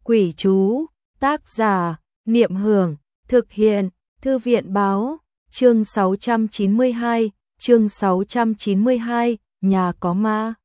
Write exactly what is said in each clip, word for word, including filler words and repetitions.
Quỷ chú, tác giả, Niệm Hưởng, thực hiện, Thư viện báo, chương sáu trăm chín mươi hai, chương sáu trăm chín mươi hai, nhà có ma.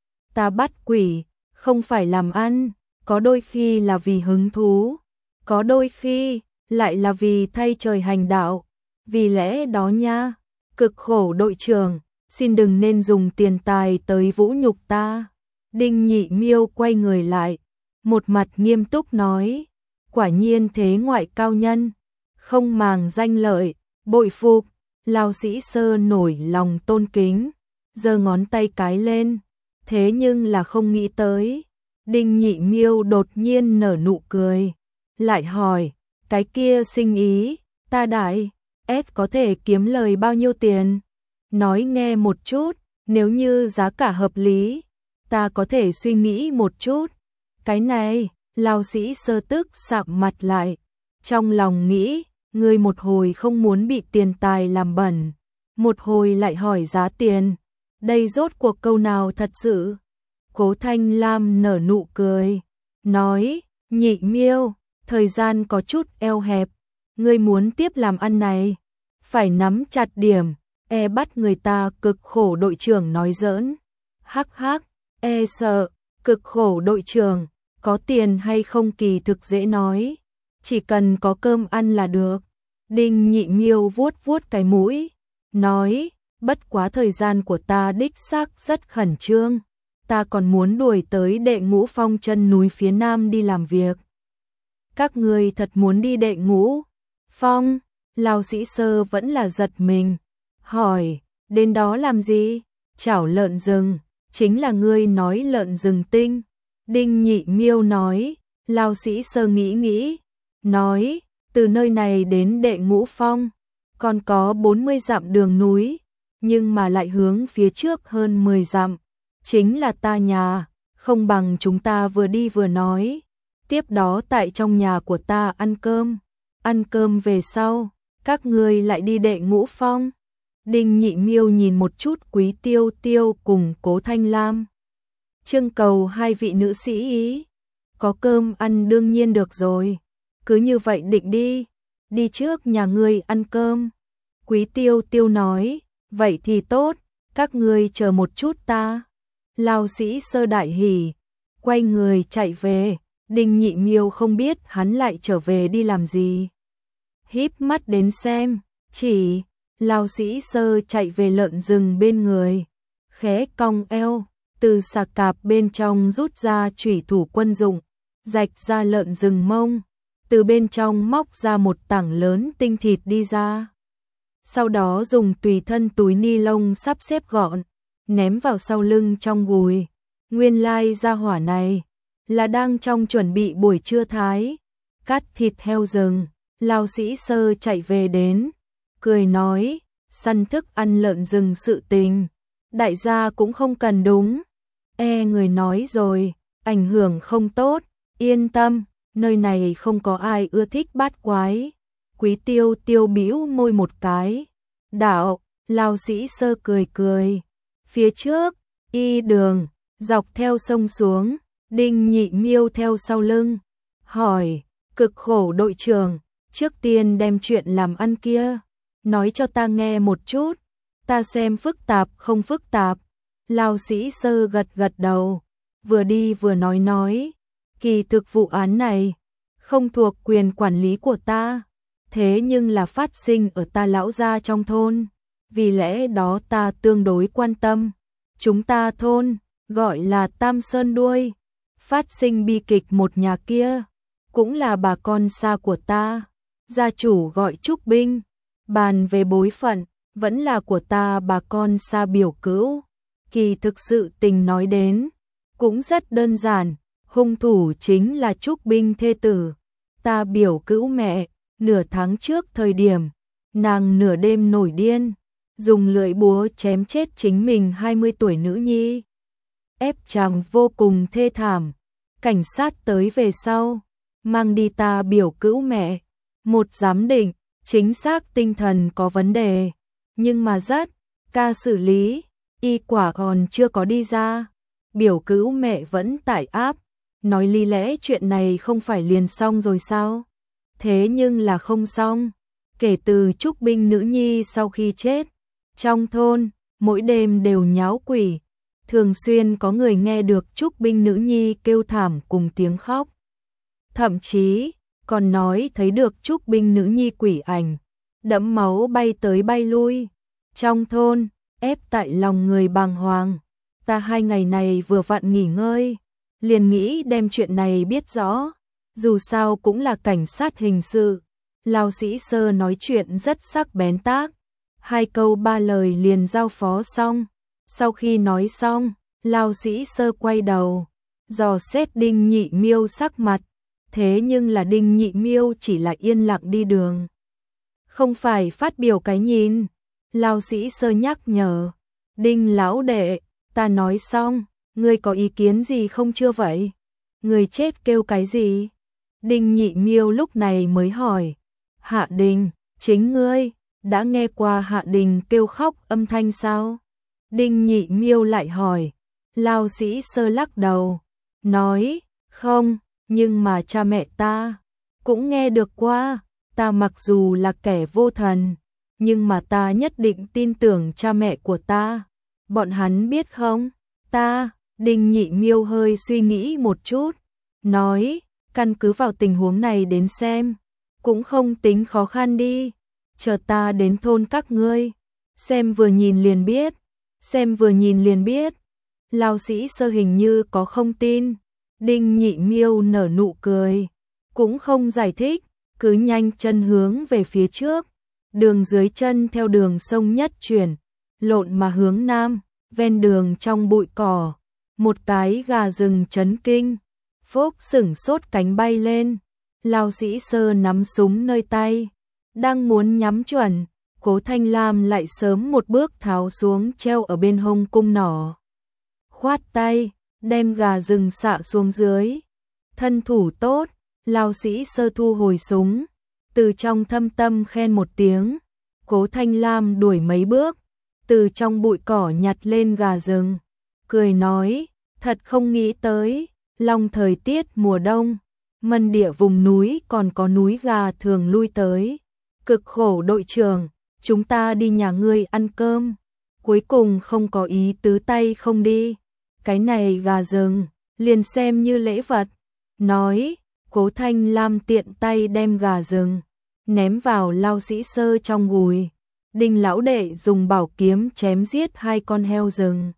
Ta bắt quỷ, không phải làm ăn, có đôi khi là vì hứng thú, có đôi khi lại là vì thay trời hành đạo, vì lẽ đó nha, cực khổ đội trưởng, xin đừng nên dùng tiền tài tới vũ nhục ta. Đinh Nhị Miêu quay người lại, một mặt nghiêm túc nói, quả nhiên thế ngoại cao nhân, không màng danh lợi, bội phục. Lão Sĩ Sơ nổi lòng tôn kính, giơ ngón tay cái lên, thế nhưng là không nghĩ tới. Đinh Nhị Miêu đột nhiên nở nụ cười, lại hỏi, cái kia sinh ý, ta đại S có thể kiếm lời bao nhiêu tiền? Nói nghe một chút, nếu như giá cả hợp lý, ta có thể suy nghĩ một chút. Cái này, Lão Sĩ Sơ tức sạm mặt lại, trong lòng nghĩ, ngươi một hồi không muốn bị tiền tài làm bẩn, một hồi lại hỏi giá tiền, đây rốt cuộc câu nào thật sự? Cố Thanh Lam nở nụ cười, nói, Nhị Miêu, thời gian có chút eo hẹp, ngươi muốn tiếp làm ăn này, phải nắm chặt điểm, e bắt người ta cực khổ đội trưởng nói giỡn. Hắc hắc, e sợ, cực khổ đội trưởng, có tiền hay không kỳ thực dễ nói, chỉ cần có cơm ăn là được. Đinh Nhị Miêu vuốt vuốt cái mũi, nói, bất quá thời gian của ta đích xác rất khẩn trương, ta còn muốn đuổi tới Đệ Ngũ Phong chân núi phía nam đi làm việc. Các ngươi thật muốn đi Đệ Ngũ Phong? Lão Sĩ Sơ vẫn là giật mình, hỏi, đến đó làm gì? Chảo lợn rừng, chính là ngươi nói lợn rừng tinh. Đinh Nhị Miêu nói, Lão Sĩ Sơ nghĩ nghĩ, nói, từ nơi này đến Đệ Ngũ Phong, còn có bốn mươi dặm đường núi, nhưng mà lại hướng phía trước hơn mười dặm, chính là ta nhà, không bằng chúng ta vừa đi vừa nói, tiếp đó tại trong nhà của ta ăn cơm, ăn cơm về sau, các ngươi lại đi Đệ Ngũ Phong. Đinh Nhị Miêu nhìn một chút Quý Tiêu Tiêu cùng Cố Thanh Lam, trưng cầu hai vị nữ sĩ ý, có cơm ăn đương nhiên được rồi. Cứ như vậy định đi, đi trước nhà ngươi ăn cơm. Quý Tiêu Tiêu nói, vậy thì tốt, các ngươi chờ một chút ta. Lão Sĩ Sơ đại hỉ, quay người chạy về, Đinh Nhị Miêu không biết hắn lại trở về đi làm gì. Híp mắt đến xem, chỉ, Lão Sĩ Sơ chạy về lợn rừng bên người, khẽ cong eo, từ xà cạp bên trong rút ra chủy thủ quân dụng, rạch ra lợn rừng mông. Từ bên trong móc ra một tảng lớn tinh thịt đi ra. Sau đó dùng tùy thân túi ni lông sắp xếp gọn, ném vào sau lưng trong gùi. Nguyên lai gia hỏa này là đang trong chuẩn bị buổi trưa thái, cắt thịt heo rừng. Lão Sĩ Sơ chạy về đến, cười nói, săn thức ăn lợn rừng sự tình, đại gia cũng không cần đúng. E người nói rồi, ảnh hưởng không tốt, yên tâm. Nơi này không có ai ưa thích bát quái. Quý Tiêu Tiêu bĩu môi một cái. Đạo, Lão Sĩ Sơ cười cười. Phía trước, y đường, dọc theo sông xuống, Đinh Nhị Miêu theo sau lưng. Hỏi, cực khổ đội trưởng, trước tiên đem chuyện làm ăn kia, nói cho ta nghe một chút, ta xem phức tạp không phức tạp. Lão Sĩ Sơ gật gật đầu, vừa đi vừa nói nói. Kỳ thực vụ án này không thuộc quyền quản lý của ta, thế nhưng là phát sinh ở ta lão gia trong thôn, vì lẽ đó ta tương đối quan tâm. Chúng ta thôn gọi là Tam Sơn Đuôi, phát sinh bi kịch một nhà kia, cũng là bà con xa của ta, gia chủ gọi Trúc Binh, bàn về bối phận, vẫn là của ta bà con xa biểu cữu. Kỳ thực sự tình nói đến cũng rất đơn giản. Hung thủ chính là Trúc Binh thê tử, ta biểu cữu mẹ. Nửa tháng trước thời điểm, nàng nửa đêm nổi điên, dùng lưỡi búa chém chết chính mình hai mươi tuổi nữ nhi. Ép chàng vô cùng thê thảm, cảnh sát tới về sau, mang đi ta biểu cữu mẹ. Một giám định, chính xác tinh thần có vấn đề, nhưng mà rất, ca xử lý, y quả còn chưa có đi ra. Biểu cữu mẹ vẫn tại áp, nói lý lẽ chuyện này không phải liền xong rồi sao? Thế nhưng là không xong. Kể từ Trúc Binh nữ nhi sau khi chết, trong thôn, mỗi đêm đều nháo quỷ. Thường xuyên có người nghe được Trúc Binh nữ nhi kêu thảm cùng tiếng khóc. Thậm chí, còn nói thấy được Trúc Binh nữ nhi quỷ ảnh, đẫm máu bay tới bay lui. Trong thôn, ép tại lòng người bàng hoàng. Ta hai ngày này vừa vặn nghỉ ngơi, liền nghĩ đem chuyện này biết rõ. Dù sao cũng là cảnh sát hình sự. Lão Sĩ Sơ nói chuyện rất sắc bén tác. Hai câu ba lời liền giao phó xong. Sau khi nói xong, Lão Sĩ Sơ quay đầu, dò xét Đinh Nhị Miêu sắc mặt. Thế nhưng là Đinh Nhị Miêu chỉ là yên lặng đi đường, không phải phát biểu cái nhìn. Lão Sĩ Sơ nhắc nhở, Đinh lão đệ, ta nói xong, ngươi có ý kiến gì không chưa vậy? Người chết kêu cái gì? Đinh Nhị Miêu lúc này mới hỏi. Hạ Đình, chính ngươi, đã nghe qua Hạ Đình kêu khóc âm thanh sao? Đinh Nhị Miêu lại hỏi. Lão Sĩ Sơ lắc đầu, nói, không, nhưng mà cha mẹ ta cũng nghe được qua. Ta mặc dù là kẻ vô thần, nhưng mà ta nhất định tin tưởng cha mẹ của ta. Bọn hắn biết không? Ta, Đinh Nhị Miêu hơi suy nghĩ một chút, nói, căn cứ vào tình huống này đến xem, cũng không tính khó khăn đi. Chờ ta đến thôn các ngươi, xem vừa nhìn liền biết, xem vừa nhìn liền biết. Lão Sĩ Sơ hình như có không tin. Đinh Nhị Miêu nở nụ cười, cũng không giải thích, cứ nhanh chân hướng về phía trước. Đường dưới chân theo đường sông nhất chuyển, lộn mà hướng nam, ven đường trong bụi cỏ, một cái gà rừng chấn kinh, phốc sửng sốt cánh bay lên. Lão Sĩ Sơ nắm súng nơi tay, đang muốn nhắm chuẩn, Cố Thanh Lam lại sớm một bước tháo xuống treo ở bên hông cung nỏ, khoát tay, đem gà rừng xạ xuống dưới. Thân thủ tốt. Lão Sĩ Sơ thu hồi súng, từ trong thâm tâm khen một tiếng. Cố Thanh Lam đuổi mấy bước, từ trong bụi cỏ nhặt lên gà rừng, cười nói, thật không nghĩ tới, long thời tiết mùa đông, mân địa vùng núi còn có núi gà thường lui tới. Cực khổ đội trưởng, chúng ta đi nhà ngươi ăn cơm, cuối cùng không có ý tứ tay không đi. Cái này gà rừng, liền xem như lễ vật. Nói, Cố Thanh Lam tiện tay đem gà rừng ném vào Lão Sĩ Sơ trong gùi. Đinh lão đệ dùng bảo kiếm chém giết hai con heo rừng.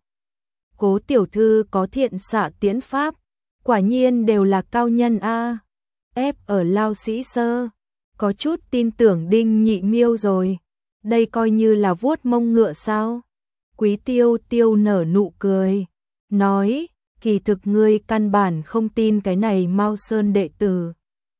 Cố tiểu thư có thiện xạ tiễn pháp, quả nhiên đều là cao nhân a. Ép ở Lão Sĩ Sơ, có chút tin tưởng Đinh Nhị Miêu rồi. Đây coi như là vuốt mông ngựa sao? Quý Tiêu Tiêu nở nụ cười, nói, kỳ thực ngươi căn bản không tin cái này Mao Sơn đệ tử.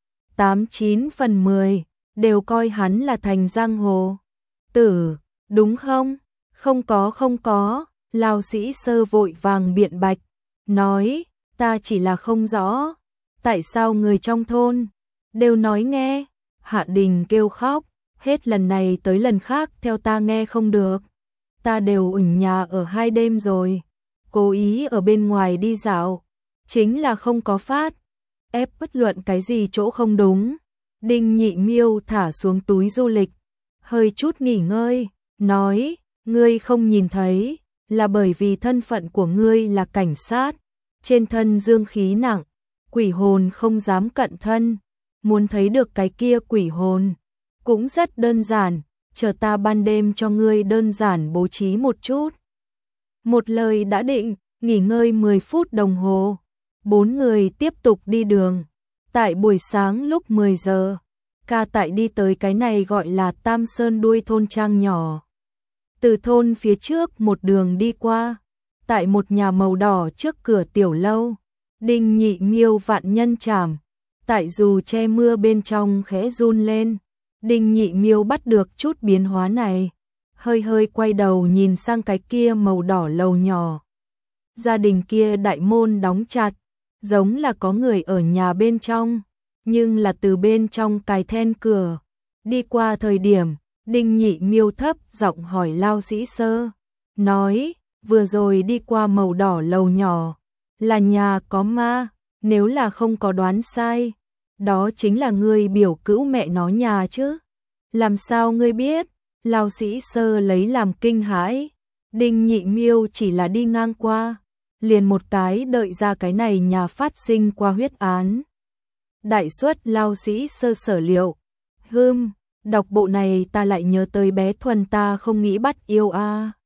Tám chín phần mười đều coi hắn là thành giang hồ tử, đúng không? Không có không có. Lão Sĩ Sơ vội vàng biện bạch, nói, ta chỉ là không rõ, tại sao người trong thôn đều nói nghe Hạ Đình kêu khóc, hết lần này tới lần khác theo ta nghe không được. Ta đều ở nhà ở hai đêm rồi, cố ý ở bên ngoài đi dạo, chính là không có phát ép bất luận cái gì chỗ không đúng. Đinh Nhị Miêu thả xuống túi du lịch, hơi chút nghỉ ngơi, nói, ngươi không nhìn thấy, là bởi vì thân phận của ngươi là cảnh sát, trên thân dương khí nặng, quỷ hồn không dám cận thân. Muốn thấy được cái kia quỷ hồn, cũng rất đơn giản, chờ ta ban đêm cho ngươi đơn giản bố trí một chút. Một lời đã định, nghỉ ngơi mười phút đồng hồ, bốn người tiếp tục đi đường. Tại buổi sáng lúc mười giờ, ca tại đi tới cái này gọi là Tam Sơn đuôi thôn trang nhỏ. Từ thôn phía trước một đường đi qua, tại một nhà màu đỏ trước cửa tiểu lâu, Đinh Nhị Miêu vạn nhân trảm, tại dù che mưa bên trong khẽ run lên. Đinh Nhị Miêu bắt được chút biến hóa này, hơi hơi quay đầu nhìn sang cái kia màu đỏ lầu nhỏ. Gia đình kia đại môn đóng chặt, giống là có người ở nhà bên trong, nhưng là từ bên trong cài then cửa. Đi qua thời điểm, Đinh Nhị Miêu thấp giọng hỏi Lão Sĩ Sơ, nói, vừa rồi đi qua màu đỏ lầu nhỏ, là nhà có ma, nếu là không có đoán sai, đó chính là ngươi biểu cữu mẹ nó nhà chứ. Làm sao ngươi biết? Lao sĩ sơ lấy làm kinh hãi. Đinh Nhị Miêu chỉ là đi ngang qua, liền một cái đợi ra cái này nhà phát sinh qua huyết án. Đại suất Lao sĩ sơ sở liệu. Hưm, đọc bộ này ta lại nhớ tới bé Thuần ta không nghĩ bắt yêu a.